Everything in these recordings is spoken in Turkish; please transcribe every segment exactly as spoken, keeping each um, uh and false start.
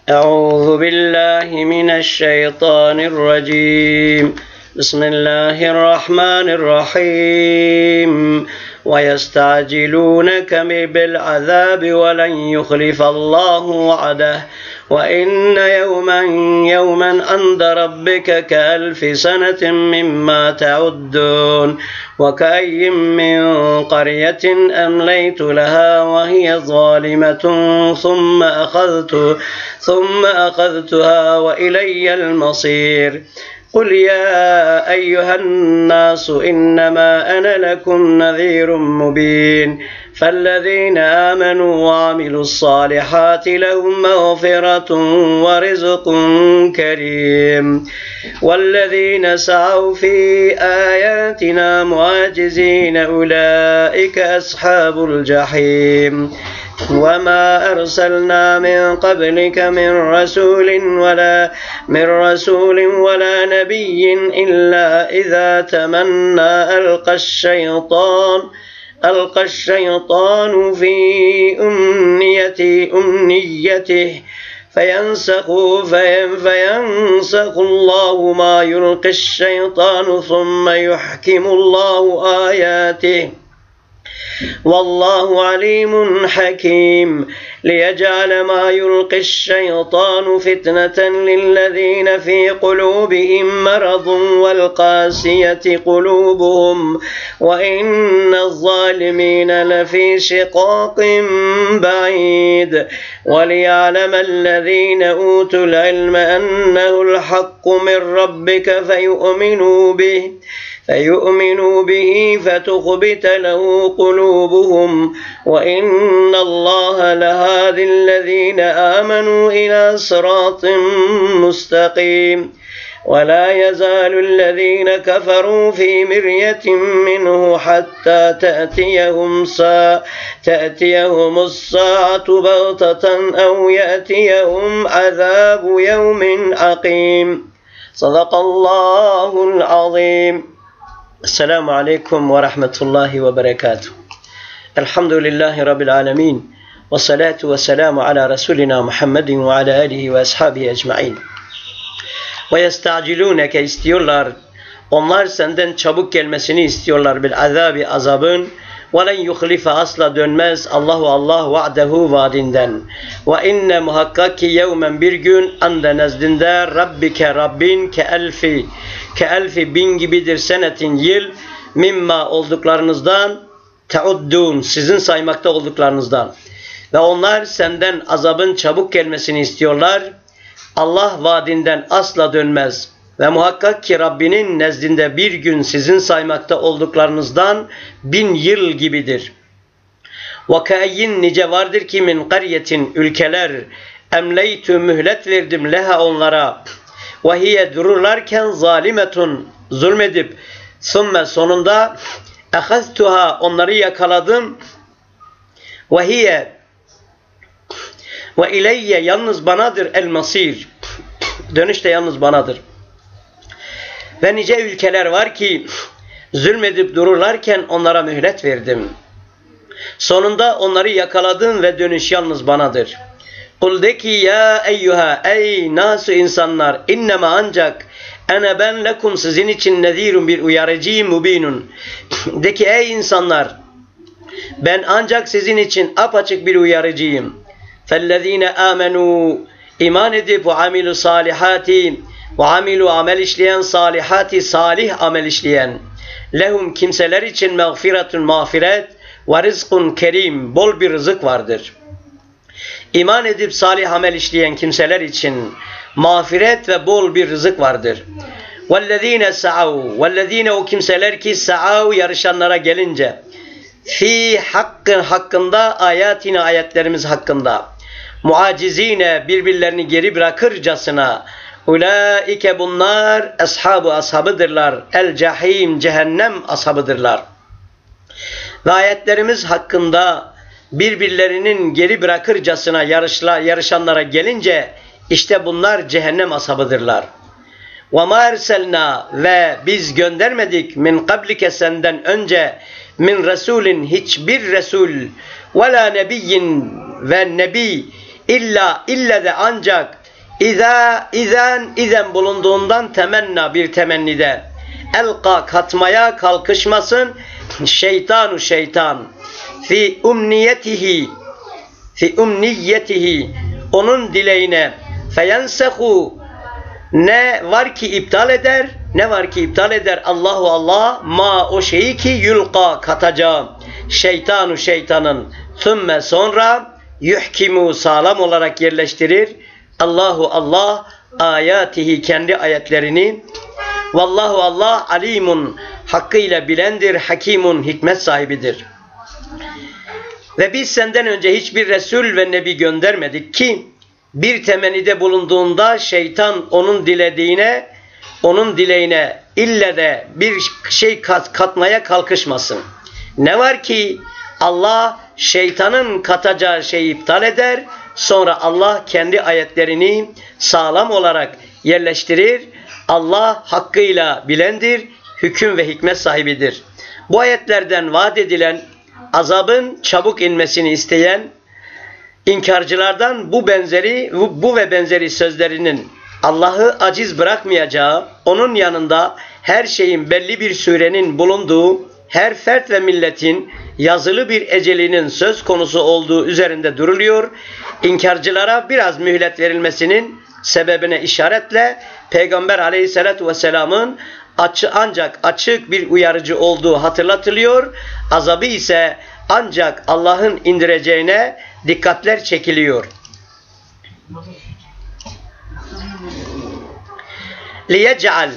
أعوذ بالله من الشيطان الرجيم بسم الله الرحمن الرحيم ويستعجلونك بالعذاب ولن يخلف الله وعده وإن يوما يوما عند ربك كألف سنة مما تعدون وكأي من قرية أمليت لها وهي ظالمة ثم أخذت ثم أخذتها وإلي المصير قل يا أيها الناس إنما أنا لكم نذير مبين فالذين آمنوا وعملوا الصالحات لهم مغفرة ورزق كريم والذين سعوا في آياتنا معاجزين أولئك أصحاب الجحيم وما أرسلنا من قبلك من رسول ولا من رسول ولا نبي إلا إذا تمنى ألقى الشيطان ألقى الشيطان في أمنيته أمنيته فينسخ فينسخ الله ما يلقي الشيطان ثم يحكم الله آياته والله عليم حكيم ليجعل ما يلقي الشيطان فتنة للذين في قلوبهم مرض والقاسية قلوبهم وإن الظالمين لفي شقاق بعيد وليعلم الذين أوتوا العلم أنه الحق من ربك فيؤمنوا به فيؤمنوا به فتخبت له قلوبهم وإن الله لهادي الذين آمنوا إلى صراط مستقيم ولا يزال الذين كفروا في مرية منه حتى تأتيهم ساعة تأتيهم الساعة بغتة أو يأتيهم عذاب يوم عقيم صدق الله العظيم. Esselamu Aleyküm ve Rahmetullahi ve Berekatuhu. Elhamdülillahi Rabbil Alemin. Ve salatu ve selamu ala Resulina Muhammedin ve ala alihi ve ashabihi ecma'in. Ve yesta'cilûneke istiyorlar. Onlar senden çabuk gelmesini istiyorlar bil azabi azabın. Ve len yuhlife asla dönmez Allahu Allah va'dehu vaadinden. Ve inne muhakkak ki yevmen bir gün ande nezdinde Rabbike Rabbin ke elfi ke elfi bin gibidir senetin yıl mimma olduklarınızdan teuddun sizin saymakta olduklarınızdan. Ve onlar senden azabın çabuk gelmesini istiyorlar. Allah vaadinden asla dönmez. Ve muhakkak ki Rabbinin nezdinde bir gün sizin saymakta olduklarınızdan bin yıl gibidir. وَكَأَيِّنْ nice vardır ki min qaryetin ülkeler emleytü mühlet verdim leha onlara وَهِيَ dururlarken zalimetun zulmedip ثُمَّ sonunda اَخَذْتُهَا onları yakaladım وَهِيَ وَاِلَيَّ yalnız banadır el-masir dönüş de yalnız banadır. Ve nice ülkeler var ki zulmedip dururlarken onlara mühlet verdim. Sonunda onları yakaladım ve dönüş yalnız banadır. Kul de ki ya eyyuha ey nasu insanlar innema ancak ene ben lekum sizin için nezirun bir uyarıcıyım mubinun. De ki ey insanlar ben ancak sizin için apaçık bir uyarıcıyım. Fellezine amenu iman edip ve amilu salihati ve amilu amel işleyen salihati salih amel işleyen lehum kimseler için mağfiretun mağfiret ve rizkun kerim bol bir rızık vardır. İman edip salih amel işleyen kimseler için mağfiret ve bol bir rızık vardır. وَالَّذ۪ينَ سَعَوْا وَالَّذ۪ينَ o kimseler ki sa'av yarışanlara gelince fi hakkın hakkında ayatina ayetlerimiz hakkında muacizine birbirlerini geri bırakırcasına ulaike bunlar ashabu ashabıdırlar el cahim cehennem ashabıdırlar. Ve ayetlerimiz hakkında birbirlerinin geri bırakırcasına yarışla, yarışanlara gelince işte bunlar cehennem ashabıdırlar. وَمَا اَرْسَلْنَا ve biz göndermedik min kablike senden önce min Resulin hiçbir Resul ve la nebiyyin ve nebi İlla ille de ancak İza izen izen bulunduğundan temenna bir temennide elka katmaya kalkışmasın şeytanu şeytan fi umniyetihi fi umniyetihi onun dileğine feyensehu ne var ki iptal eder ne var ki iptal eder Allahu Allah ma o şeyi ki yulqa katacağım şeytanu şeytanın thümme sonra yuhkimu sağlam olarak yerleştirir Allahu Allah ayatihi kendi ayetlerini vallahu Allah alimun hakkıyla bilendir hakimun hikmet sahibidir. Ve biz senden önce hiçbir Resul ve Nebi göndermedik ki bir temennide bulunduğunda şeytan onun dilediğine onun dileğine ille de bir şey kat, katmaya kalkışmasın. Ne var ki Allah şeytanın katacağı şeyi iptal eder. Sonra Allah kendi ayetlerini sağlam olarak yerleştirir. Allah hakkıyla bilendir, hüküm ve hikmet sahibidir. Bu ayetlerden vaat edilen azabın çabuk inmesini isteyen inkarcılardan bu benzeri bu ve benzeri sözlerinin Allah'ı aciz bırakmayacağı, onun yanında her şeyin belli bir sürenin bulunduğu, her fert ve milletin yazılı bir ecelinin söz konusu olduğu üzerinde duruluyor. İnkarcılara biraz mühlet verilmesinin sebebine işaretle Peygamber Aleyhisselatü Vesselam'ın açı, ancak açık bir uyarıcı olduğu hatırlatılıyor. Azabı ise ancak Allah'ın indireceğine dikkatler çekiliyor. Liyec'al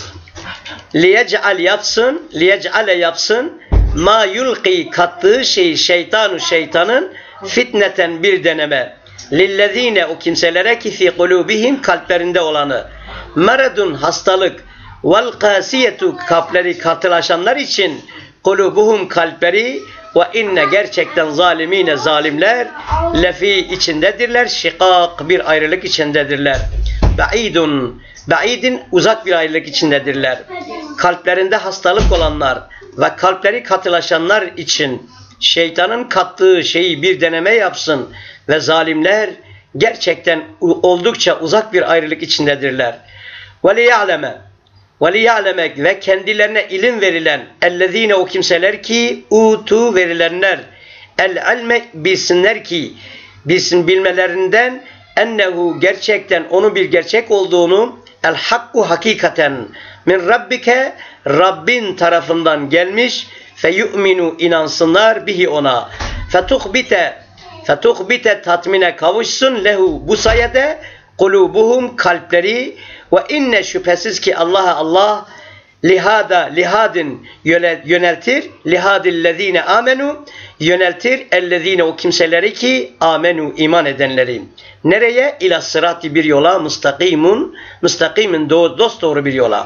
Liyec'al yapsın, liyec'ale yapsın ma yulqi kattığı şey şeytanu şeytanın fitneten bir deneme. Lillezine o kimselere ki fi kulubihim kalplerinde olanı. Maradun hastalık vel kasiyetu kalpleri katılaşanlar için kulubuhum kalpleri ve inne gerçekten zalimine zalimler lefi içindedirler. Şikak bir ayrılık içindedirler. Ba'idun Ba'idin uzak bir ayrılık içindedirler. Kalplerinde hastalık olanlar ve kalpleri katılaşanlar için şeytanın kattığı şeyi bir deneme yapsın ve zalimler gerçekten oldukça uzak bir ayrılık içindedirler. وَلِيَعْلَمَ وَلِيَعْلَمَ ve kendilerine ilim verilen اَلَّذ۪ينَ o kimseler ki utu verilenler el-alme bilsinler ki bilsin bilmelerinden ennehu gerçekten onun bir gerçek olduğunu el hakku hakikaten min rabbike Rabbin tarafından gelmiş fe yu'minu inansınlar bihi ona fetuhbite fetuhbite tatmine kavuşsun lehu bu sayede kulubuhum kalpleri ve inne şüphesiz ki Allah'a Allah lihada lihadin yöneltir lihadillezine amenu yöneltir ellezine o kimseleri ki amenu iman edenleri. Nereye? İla sırati bir yola mustakimun mustakimin dost doğru bir yola.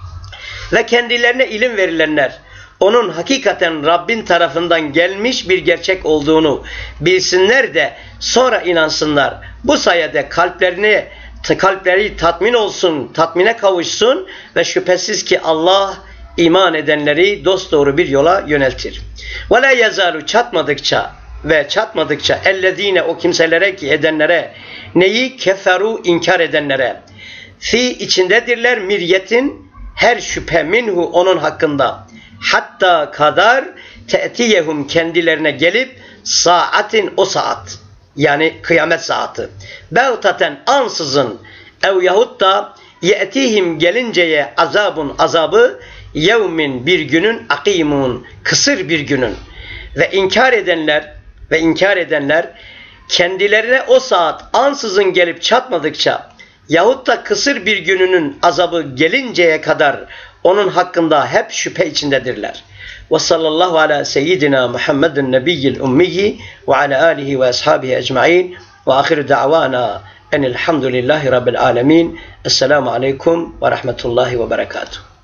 Ve kendilerine ilim verilenler onun hakikaten Rabbin tarafından gelmiş bir gerçek olduğunu bilsinler de sonra inansınlar. Bu sayede kalplerini kalpleri tatmin olsun, tatmine kavuşsun ve şüphesiz ki Allah iman edenleri dosdoğru bir yola yöneltir. Ve la yazalu çatmadıkça ve çatmadıkça ellezine o kimselere ki edenlere neyi keferu inkar edenlere fi içindedirler miryetin her şüphe minhu onun hakkında hatta kadar te'tiyehum kendilerine gelip saatin o saat yani kıyamet saati beğtaten ansızın ev yahut da ye'tihim gelinceye azabun azabı yevmin bir günün akimun kısır bir günün ve inkar edenler ve inkar edenler kendilerine o saat ansızın gelip çatmadıkça yahut da kısır bir gününün azabı gelinceye kadar onun hakkında hep şüphe içindedirler. Ve sallallahu ala seyyidina Muhammedin nebiyyil ummiyi ve ala alihi ve ashabihi ecma'in ve ahiru da'vana enilhamdülillahi rabbil alemin. Esselamu aleyküm ve rahmetullahi ve berekatuhu.